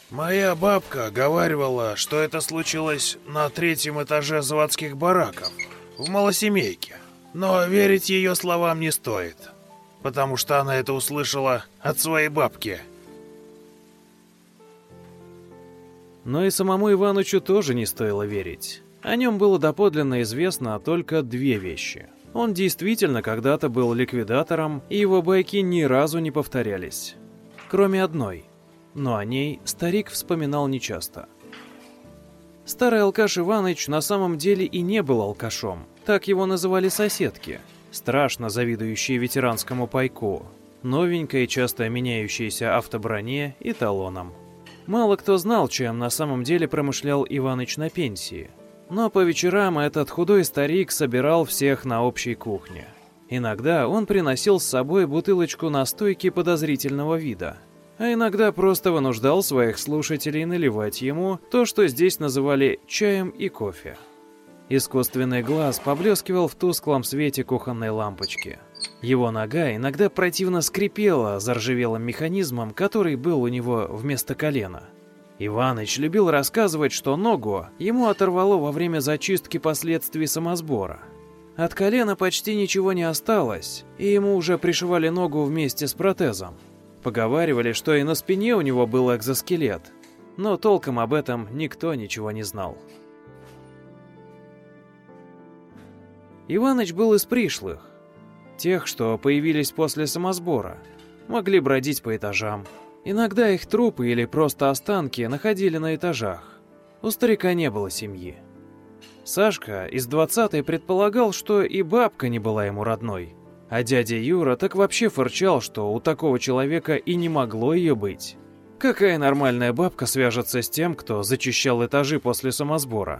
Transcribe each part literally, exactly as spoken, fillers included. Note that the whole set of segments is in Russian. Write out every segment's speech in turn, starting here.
Моя бабка говаривала, что это случилось на третьем этаже заводских бараков, в малосемейке. Но верить ее словам не стоит, потому что она это услышала от своей бабки. Но и самому Иванычу тоже не стоило верить. О нем было доподлинно известно только две вещи. Он действительно когда-то был ликвидатором, и его байки ни разу не повторялись. Кроме одной, но о ней старик вспоминал нечасто. Старый алкаш Иваныч на самом деле и не был алкашом, так его называли соседки, страшно завидующие ветеранскому пайку, новенькой, часто меняющейся автоброне и талонам. Мало кто знал, чем на самом деле промышлял Иваныч на пенсии. Но по вечерам этот худой старик собирал всех на общей кухне. Иногда он приносил с собой бутылочку настойки подозрительного вида, а иногда просто вынуждал своих слушателей наливать ему то, что здесь называли чаем и кофе. Искусственный глаз поблескивал в тусклом свете кухонной лампочки. Его нога иногда противно скрипела заржавелым механизмом, который был у него вместо колена. Иваныч любил рассказывать, что ногу ему оторвало во время зачистки последствий самосбора. От колена почти ничего не осталось, и ему уже пришивали ногу вместе с протезом. Поговаривали, что и на спине у него был экзоскелет, но толком об этом никто ничего не знал. Иваныч был из пришлых, тех, что появились после самосбора, могли бродить по этажам. Иногда их трупы или просто останки находили на этажах. У старика не было семьи. Сашка из двадцатой предполагал, что и бабка не была ему родной, а дядя Юра так вообще фырчал, что у такого человека и не могло ее быть. Какая нормальная бабка свяжется с тем, кто зачищал этажи после самосбора?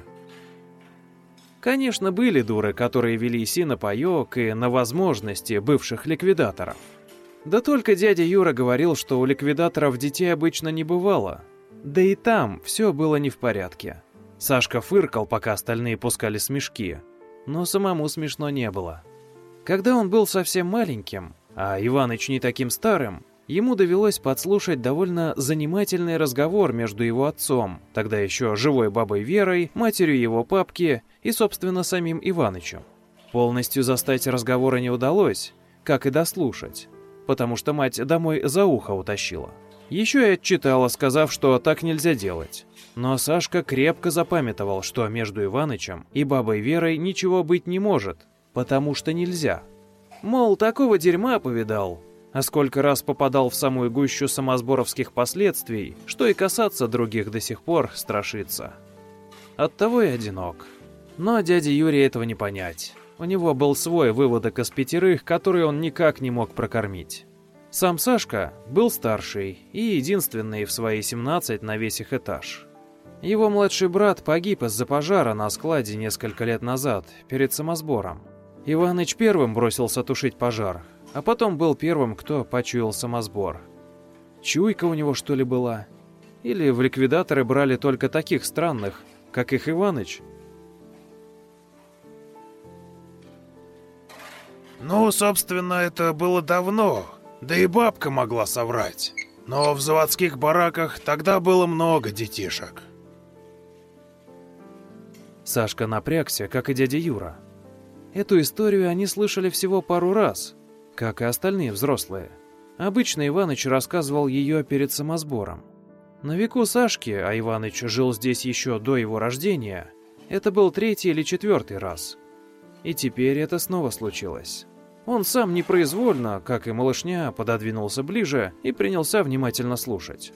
Конечно, были дуры, которые велись и на паёк, и на возможности бывших ликвидаторов. Да только дядя Юра говорил, что у ликвидаторов детей обычно не бывало. Да и там все было не в порядке. Сашка фыркал, пока остальные пускали смешки, но самому смешно не было. Когда он был совсем маленьким, а Иваныч не таким старым, ему довелось подслушать довольно занимательный разговор между его отцом, тогда еще живой бабой Верой, матерью его папки и, собственно, самим Иванычем. Полностью застать разговора не удалось, как и дослушать, потому что мать домой за ухо утащила. Еще и отчитала, сказав, что так нельзя делать. Но Сашка крепко запамятовал, что между Иванычем и бабой Верой ничего быть не может, потому что нельзя. Мол, такого дерьма повидал, а сколько раз попадал в самую гущу самосборовских последствий, что и касаться других до сих пор страшится. Оттого и одинок. Но дяде Юре этого не понять. У него был свой выводок из пятерых, который он никак не мог прокормить. Сам Сашка был старший и единственный в свои семнадцать на весь их этаж. Его младший брат погиб из-за пожара на складе несколько лет назад, перед самосбором. Иваныч первым бросился тушить пожар, а потом был первым, кто почуял самосбор. Чуйка у него, что ли, была? Или в ликвидаторы брали только таких странных, как их Иваныч? Ну, собственно, это было давно, да и бабка могла соврать. Но в заводских бараках тогда было много детишек. Сашка напрягся, как и дядя Юра. Эту историю они слышали всего пару раз, как и остальные взрослые. Обычно Иваныч рассказывал ее перед самосбором. На веку Сашки, а Иваныч жил здесь еще до его рождения, это был третий или четвертый раз. И теперь это снова случилось. Он сам непроизвольно, как и малышня, пододвинулся ближе и принялся внимательно слушать.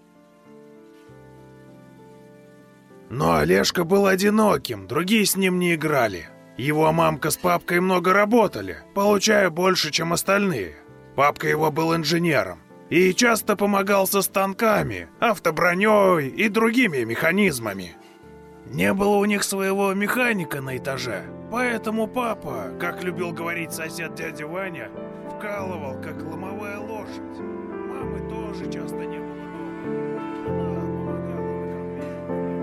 Но Олежка был одиноким, другие с ним не играли. Его мамка с папкой много работали, получая больше, чем остальные. Папка его был инженером и часто помогал со станками, автоброней и другими механизмами. Не было у них своего механика на этаже, поэтому папа, как любил говорить сосед дядя Ваня, вкалывал, как ломовая лошадь. Мамы тоже часто не было дома. Она помогала на кормление.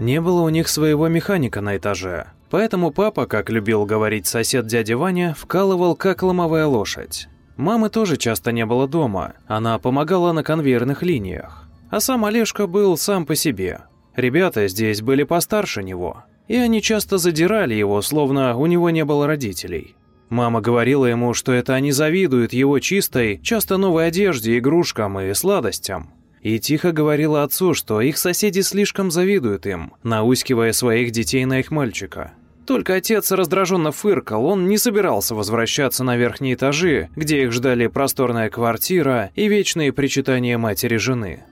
Не было у них своего механика на этаже, поэтому папа, как любил говорить сосед дядя Ваня, вкалывал как ломовая лошадь. Мамы тоже часто не было дома, она помогала на конвейерных линиях. А сам Олежка был сам по себе. Ребята здесь были постарше него, и они часто задирали его, словно у него не было родителей. Мама говорила ему, что это они завидуют его чистой, часто новой одежде, игрушкам и сладостям. И тихо говорила отцу, что их соседи слишком завидуют им, наускивая своих детей на их мальчика. Только отец раздраженно фыркал, он не собирался возвращаться на верхние этажи, где их ждали просторная квартира и вечные причитания матери жены.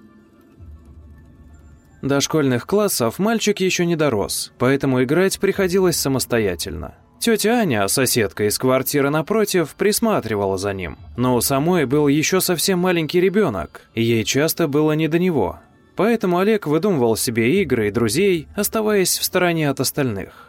До школьных классов мальчик еще не дорос, поэтому играть приходилось самостоятельно. Тетя Аня, соседка из квартиры напротив, присматривала за ним, но у самой был еще совсем маленький ребенок, и ей часто было не до него. Поэтому Олег выдумывал себе игры и друзей, оставаясь в стороне от остальных.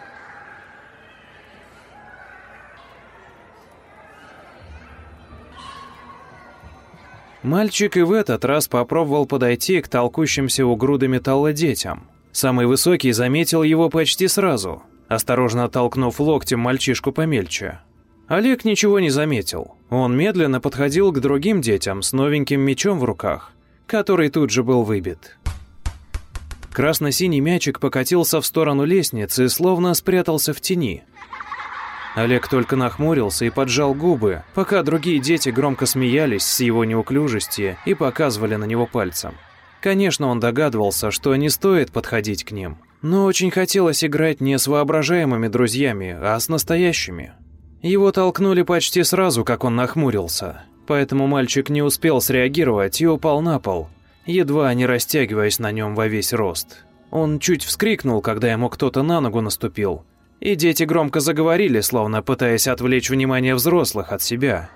Мальчик и в этот раз попробовал подойти к толкущимся у груды металла детям. Самый высокий заметил его почти сразу, осторожно оттолкнув локтем мальчишку помельче. Олег ничего не заметил. Он медленно подходил к другим детям с новеньким мячом в руках, который тут же был выбит. Красно-синий мячик покатился в сторону лестницы и словно спрятался в тени. Олег только нахмурился и поджал губы, пока другие дети громко смеялись с его неуклюжести и показывали на него пальцем. Конечно, он догадывался, что не стоит подходить к ним, но очень хотелось играть не с воображаемыми друзьями, а с настоящими. Его толкнули почти сразу, как он нахмурился, поэтому мальчик не успел среагировать и упал на пол, едва не растягиваясь на нем во весь рост. Он чуть вскрикнул, когда ему кто-то на ногу наступил, и дети громко заговорили, словно пытаясь отвлечь внимание взрослых от себя.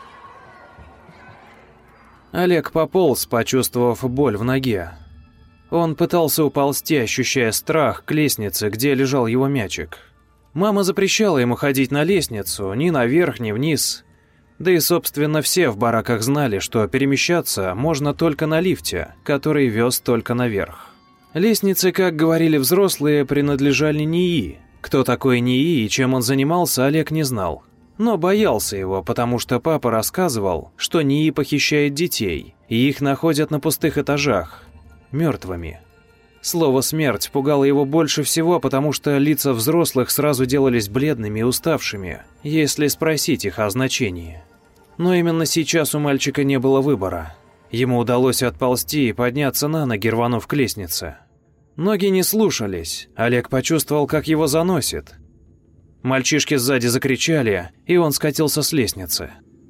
Олег пополз, почувствовав боль в ноге. Он пытался уползти, ощущая страх, к лестнице, где лежал его мячик. Мама запрещала ему ходить на лестницу, ни наверх, ни вниз. Да и, собственно, все в бараках знали, что перемещаться можно только на лифте, который вез только наверх. Лестницы, как говорили взрослые, принадлежали НИИ. Кто такой НИИ и чем он занимался, Олег не знал. Но боялся его, потому что папа рассказывал, что НИИ похищает детей, и их находят на пустых этажах, мертвыми. Слово «смерть» пугало его больше всего, потому что лица взрослых сразу делались бледными и уставшими, если спросить их о значении. Но именно сейчас у мальчика не было выбора. Ему удалось отползти и подняться на ноги, рванув к лестнице. Ноги не слушались, Олег почувствовал, как его заносит. Мальчишки сзади закричали, и он скатился с лестницы.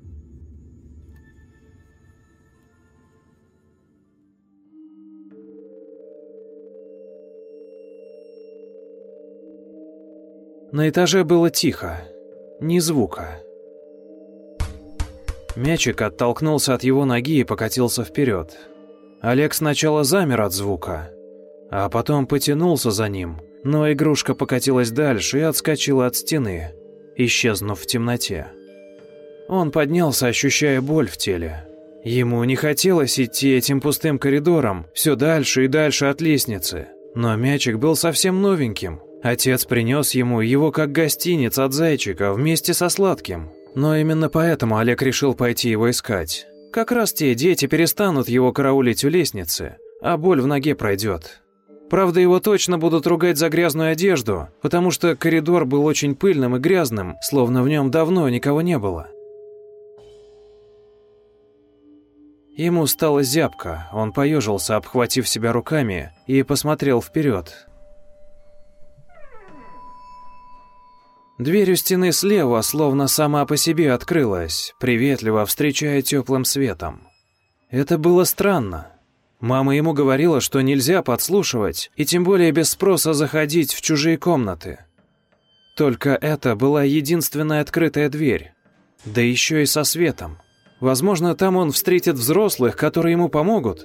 На этаже было тихо, ни звука. Мячик оттолкнулся от его ноги и покатился вперед. Олег сначала замер от звука, а потом потянулся за ним, но игрушка покатилась дальше и отскочила от стены, исчезнув в темноте. Он поднялся, ощущая боль в теле. Ему не хотелось идти этим пустым коридором, все дальше и дальше от лестницы, но мячик был совсем новеньким. Отец принес ему его как гостиниц от зайчика вместе со сладким. Но именно поэтому Олег решил пойти его искать. Как раз те дети перестанут его караулить у лестницы, а боль в ноге пройдет. Правда, его точно будут ругать за грязную одежду, потому что коридор был очень пыльным и грязным, словно в нем давно никого не было. Ему стало зябко, он поежился, обхватив себя руками, и посмотрел вперед. Дверь у стены слева словно сама по себе открылась, приветливо встречая теплым светом. Это было странно. Мама ему говорила, что нельзя подслушивать, и тем более без спроса заходить в чужие комнаты. Только это была единственная открытая дверь, да еще и со светом. Возможно, там он встретит взрослых, которые ему помогут.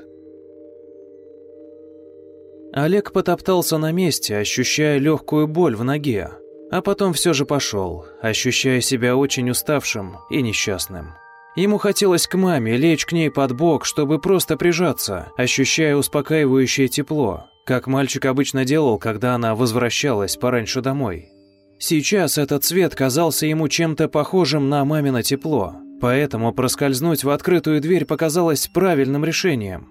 Олег потоптался на месте, ощущая легкую боль в ноге. А потом все же пошел, ощущая себя очень уставшим и несчастным. Ему хотелось к маме, лечь к ней под бок, чтобы просто прижаться, ощущая успокаивающее тепло, как мальчик обычно делал, когда она возвращалась пораньше домой. Сейчас этот свет казался ему чем-то похожим на мамино тепло, поэтому проскользнуть в открытую дверь показалось правильным решением.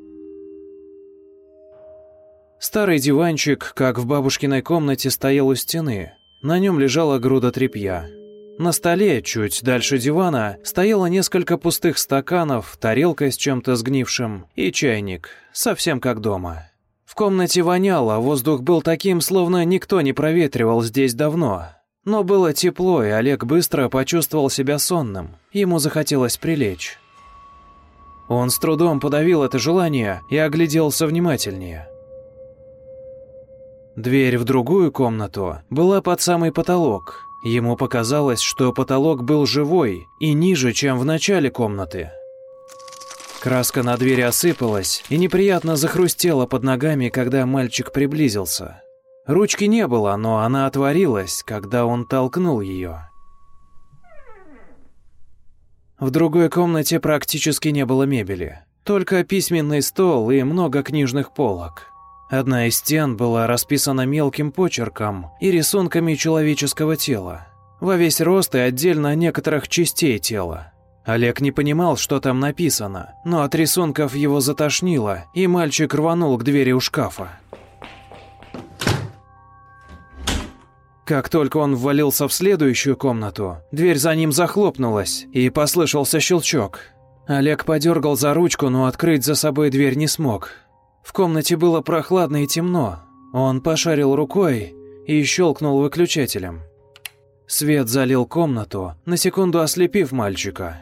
Старый диванчик, как в бабушкиной комнате, стоял у стены. На нем лежала груда тряпья. На столе, чуть дальше дивана, стояло несколько пустых стаканов, тарелка с чем-то сгнившим и чайник, совсем как дома. В комнате воняло, воздух был таким, словно никто не проветривал здесь давно. Но было тепло, и Олег быстро почувствовал себя сонным. Ему захотелось прилечь. Он с трудом подавил это желание и огляделся внимательнее. Дверь в другую комнату была под самый потолок. Ему показалось, что потолок был живой и ниже, чем в начале комнаты. Краска на двери осыпалась и неприятно захрустела под ногами, когда мальчик приблизился. Ручки не было, но она отворилась, когда он толкнул ее. В другой комнате практически не было мебели, только письменный стол и много книжных полок. Одна из стен была расписана мелким почерком и рисунками человеческого тела, во весь рост и отдельно некоторых частей тела. Олег не понимал, что там написано, но от рисунков его затошнило, и мальчик рванул к двери у шкафа. Как только он ввалился в следующую комнату, дверь за ним захлопнулась, и послышался щелчок. Олег подергал за ручку, но открыть за собой дверь не смог. В комнате было прохладно и темно. Он пошарил рукой и щелкнул выключателем. Свет залил комнату, на секунду ослепив мальчика.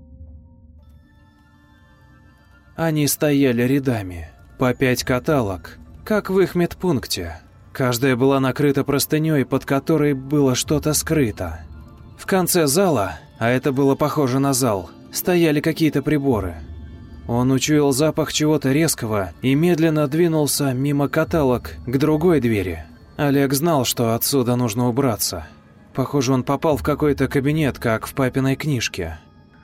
Они стояли рядами, по пять каталог, как в их медпункте. Каждая была накрыта простыней, под которой было что-то скрыто. В конце зала, а это было похоже на зал, стояли какие-то приборы. Он учуял запах чего-то резкого и медленно двинулся мимо каталог к другой двери. Олег знал, что отсюда нужно убраться. Похоже, он попал в какой-то кабинет, как в папиной книжке.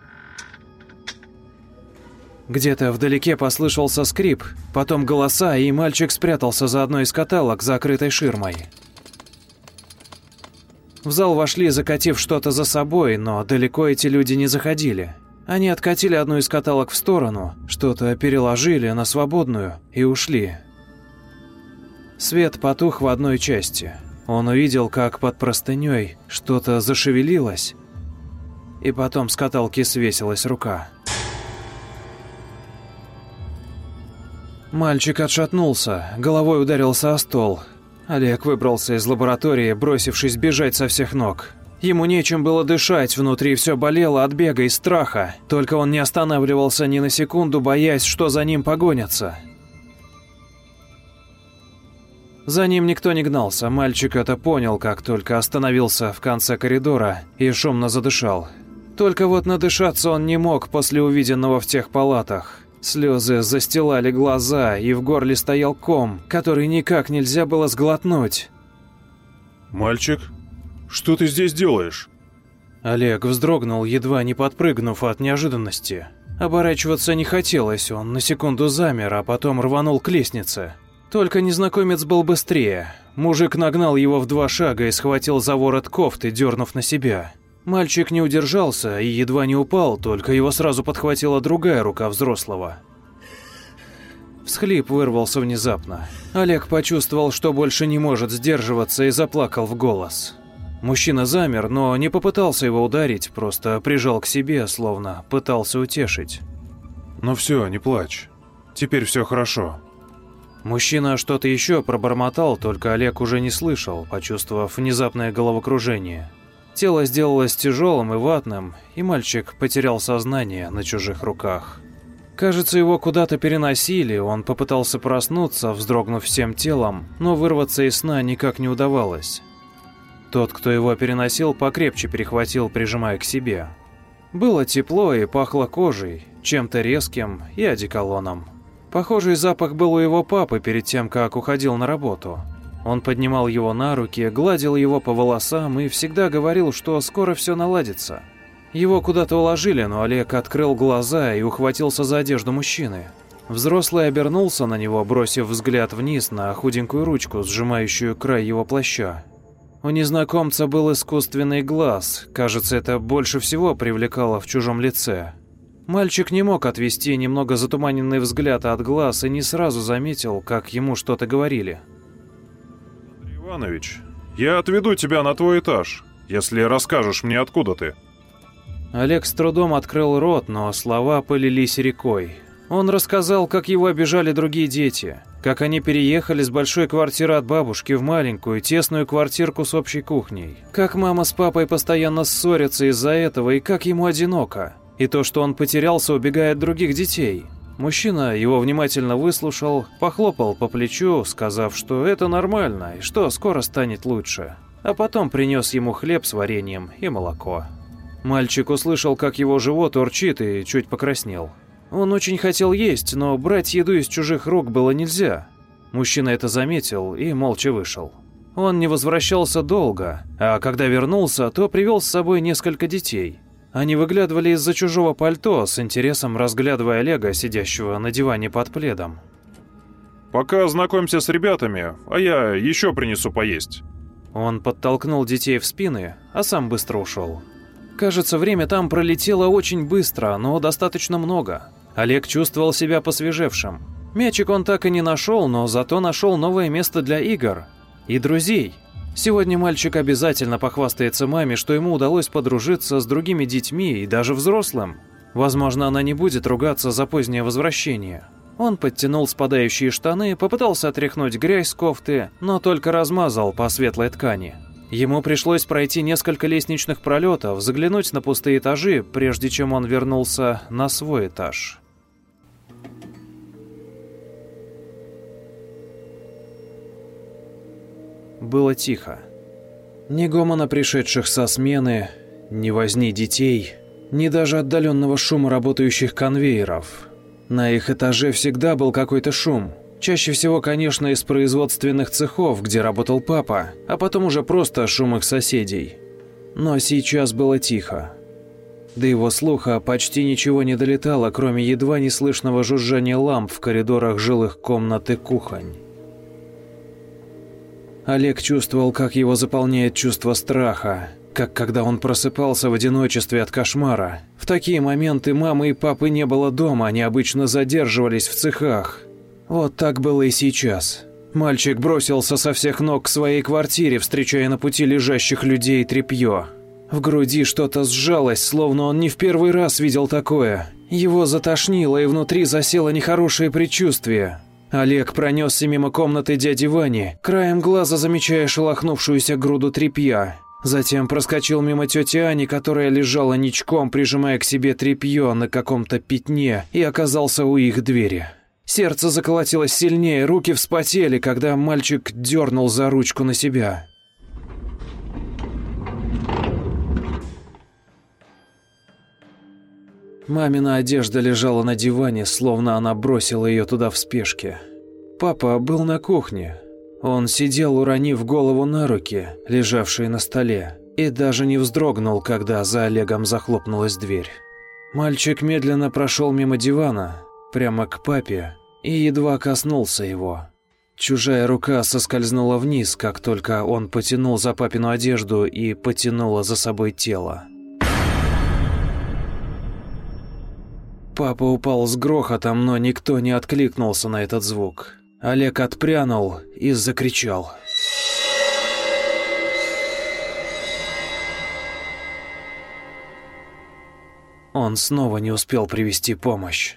Где-то вдалеке послышался скрип, потом голоса, и мальчик спрятался за одной из каталог, закрытой ширмой. В зал вошли, закатив что-то за собой, но далеко эти люди не заходили. Они откатили одну из каталог в сторону, что-то переложили на свободную и ушли. Свет потух в одной части. Он увидел, как под простыней что-то зашевелилось, и потом с каталки свесилась рука. Мальчик отшатнулся, головой ударился о стол. Олег выбрался из лаборатории, бросившись бежать со всех ног. Ему нечем было дышать, внутри все болело от бега и страха, только он не останавливался ни на секунду, боясь, что за ним погонятся. За ним никто не гнался, мальчик это понял, как только остановился в конце коридора и шумно задышал. Только вот надышаться он не мог после увиденного в тех палатах. Слезы застилали глаза, и в горле стоял ком, который никак нельзя было сглотнуть. «Мальчик, что ты здесь делаешь?» Олег вздрогнул, едва не подпрыгнув от неожиданности. Оборачиваться не хотелось, он на секунду замер, а потом рванул к лестнице. Только незнакомец был быстрее. Мужик нагнал его в два шага и схватил за ворот кофты, дернув на себя. Мальчик не удержался и едва не упал, только его сразу подхватила другая рука взрослого. Всхлип вырвался внезапно. Олег почувствовал, что больше не может сдерживаться, и заплакал в голос. Мужчина замер, но не попытался его ударить, просто прижал к себе, словно пытался утешить. «Ну все, не плачь. Теперь все хорошо». Мужчина что-то еще пробормотал, только Олег уже не слышал, почувствовав внезапное головокружение. Тело сделалось тяжелым и ватным, и мальчик потерял сознание на чужих руках. Кажется, его куда-то переносили, он попытался проснуться, вздрогнув всем телом, но вырваться из сна никак не удавалось. Тот, кто его переносил, покрепче перехватил, прижимая к себе. Было тепло и пахло кожей, чем-то резким и одеколоном. Похожий запах был у его папы перед тем, как уходил на работу. Он поднимал его на руки, гладил его по волосам и всегда говорил, что скоро все наладится. Его куда-то уложили, но Олег открыл глаза и ухватился за одежду мужчины. Взрослый обернулся на него, бросив взгляд вниз на худенькую ручку, сжимающую край его плаща. У незнакомца был искусственный глаз, кажется, это больше всего привлекало в чужом лице. Мальчик не мог отвести немного затуманенный взгляд от глаз и не сразу заметил, как ему что-то говорили. Андрей Иванович, я отведу тебя на твой этаж, если расскажешь мне, откуда ты. Олег с трудом открыл рот, но слова полились рекой. Он рассказал, как его обижали другие дети, как они переехали с большой квартиры от бабушки в маленькую, тесную квартирку с общей кухней, как мама с папой постоянно ссорятся из-за этого и как ему одиноко, и то, что он потерялся, убегая от других детей. Мужчина его внимательно выслушал, похлопал по плечу, сказав, что это нормально и что скоро станет лучше, а потом принес ему хлеб с вареньем и молоко. Мальчик услышал, как его живот урчит, и чуть покраснел. Он очень хотел есть, но брать еду из чужих рук было нельзя. Мужчина это заметил и молча вышел. Он не возвращался долго, а когда вернулся, то привел с собой несколько детей. Они выглядывали из-за чужого пальто, с интересом разглядывая Олега, сидящего на диване под пледом. Пока знакомься с ребятами, а я еще принесу поесть. Он подтолкнул детей в спины, а сам быстро ушел. Кажется, время там пролетело очень быстро, но достаточно много. Олег чувствовал себя посвежевшим. Мячик он так и не нашел, но зато нашел новое место для игр. И друзей. Сегодня мальчик обязательно похвастается маме, что ему удалось подружиться с другими детьми и даже взрослым. Возможно, она не будет ругаться за позднее возвращение. Он подтянул спадающие штаны, попытался отряхнуть грязь с кофты, но только размазал по светлой ткани. Ему пришлось пройти несколько лестничных пролетов, заглянуть на пустые этажи, прежде чем он вернулся на свой этаж. Было тихо. Ни гомона пришедших со смены, ни возни детей, ни даже отдаленного шума работающих конвейеров. На их этаже всегда был какой-то шум. Чаще всего, конечно, из производственных цехов, где работал папа, а потом уже просто шум их соседей. Но сейчас было тихо. До его слуха почти ничего не долетало, кроме едва неслышного жужжания ламп в коридорах жилых комнат и кухонь. Олег чувствовал, как его заполняет чувство страха, как когда он просыпался в одиночестве от кошмара. В такие моменты мамы и папы не было дома, они обычно задерживались в цехах. Вот так было и сейчас. Мальчик бросился со всех ног к своей квартире, встречая на пути лежащих людей тряпье. В груди что-то сжалось, словно он не в первый раз видел такое. Его затошнило, и внутри засело нехорошее предчувствие. Олег пронесся мимо комнаты дяди Вани, краем глаза замечая шелохнувшуюся груду тряпья. Затем проскочил мимо тети Ани, которая лежала ничком, прижимая к себе тряпье на каком-то пятне, и оказался у их двери. Сердце заколотилось сильнее, руки вспотели, когда мальчик дернул за ручку на себя. Мамина одежда лежала на диване, словно она бросила ее туда в спешке. Папа был на кухне. Он сидел, уронив голову на руки, лежавшие на столе, и даже не вздрогнул, когда за Олегом захлопнулась дверь. Мальчик медленно прошел мимо дивана, прямо к папе, и едва коснулся его. Чужая рука соскользнула вниз, как только он потянул за папину одежду и потянула за собой тело. Папа упал с грохотом, но никто не откликнулся на этот звук. Олег отпрянул и закричал. Он снова не успел привести помощь.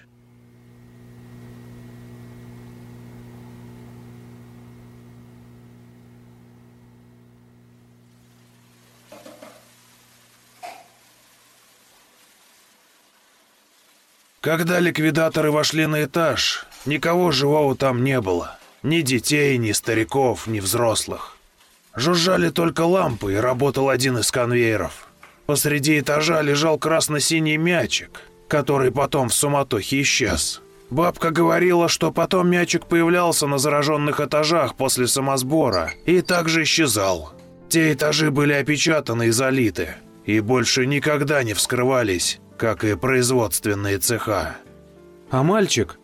Когда ликвидаторы вошли на этаж, никого живого там не было. Ни детей, ни стариков, ни взрослых. Жужжали только лампы, и работал один из конвейеров. Посреди этажа лежал красно-синий мячик, который потом в суматохе исчез. Бабка говорила, что потом мячик появлялся на зараженных этажах после самосбора и также исчезал. Те этажи были опечатаны и залиты, и больше никогда не вскрывались, как и производственные цеха. А мальчик?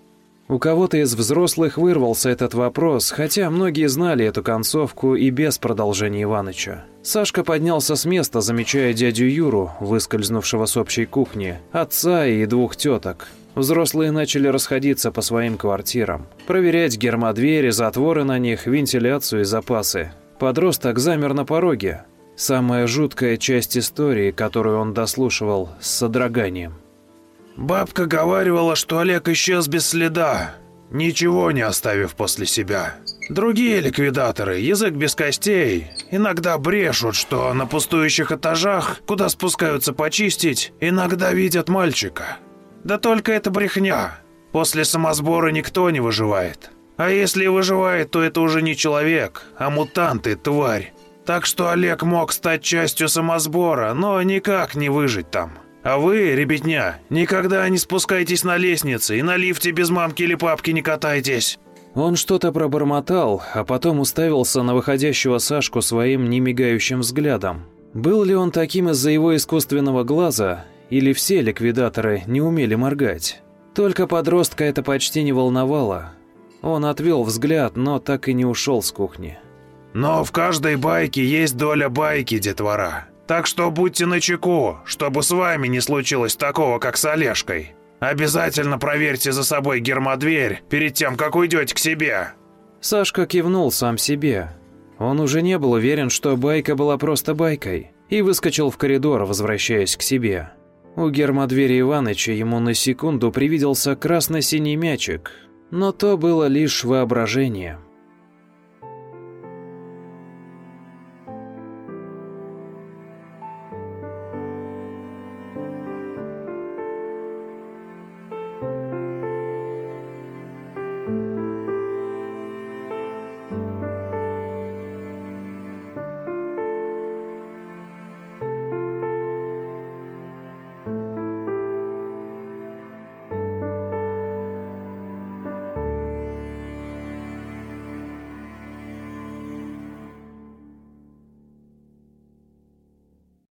У кого-то из взрослых вырвался этот вопрос, хотя многие знали эту концовку и без продолжения Иваныча. Сашка поднялся с места, замечая дядю Юру, выскользнувшего с общей кухни, отца и двух теток. Взрослые начали расходиться по своим квартирам, проверять гермодвери, затворы на них, вентиляцию и запасы. Подросток замер на пороге. Самая жуткая часть истории, которую он дослушивал с содроганием. Бабка говаривала, что Олег исчез без следа, ничего не оставив после себя. Другие ликвидаторы, язык без костей, иногда брешут, что на пустующих этажах, куда спускаются почистить, иногда видят мальчика. Да только это брехня. После самосбора никто не выживает. А если и выживает, то это уже не человек, а мутант и тварь. Так что Олег мог стать частью самосбора, но никак не выжить там. А вы, ребятня, никогда не спускайтесь на лестнице и на лифте без мамки или папки не катайтесь. Он что-то пробормотал, а потом уставился на выходящего Сашку своим немигающим взглядом. Был ли он таким из-за его искусственного глаза, или все ликвидаторы не умели моргать? Только подростка это почти не волновало. Он отвел взгляд, но так и не ушел с кухни. Но в каждой байке есть доля байки, детвора. Так что будьте начеку, чтобы с вами не случилось такого, как с Олежкой. Обязательно проверьте за собой гермодверь перед тем, как уйдете к себе. Сашка кивнул сам себе. Он уже не был уверен, что байка была просто байкой, и выскочил в коридор, возвращаясь к себе. У гермодвери Иваныча ему на секунду привиделся красно-синий мячик, но то было лишь воображение.